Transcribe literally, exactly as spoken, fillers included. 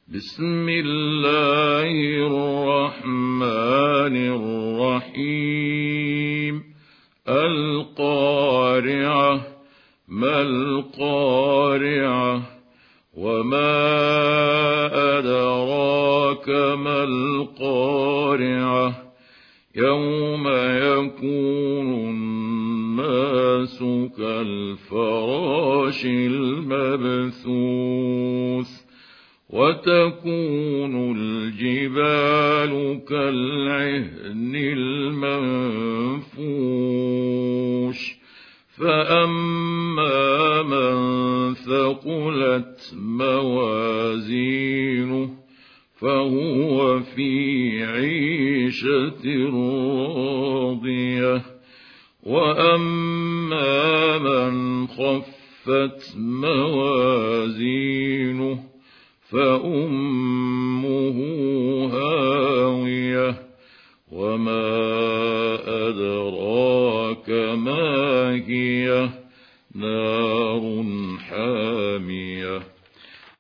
بسم الله الرحمن الرحيم. القارعة. ما القارعة؟ وما أدراك ما القارعة؟ يوم يكون الناس كالفراش المبثوث وتكون الجبال كالعهن المنفوش فأما من ثقلت موازينه فهو في عيشة راضية وأما من خفت موازينه فأمه هاوية وما أدراك ما هي نار حامية.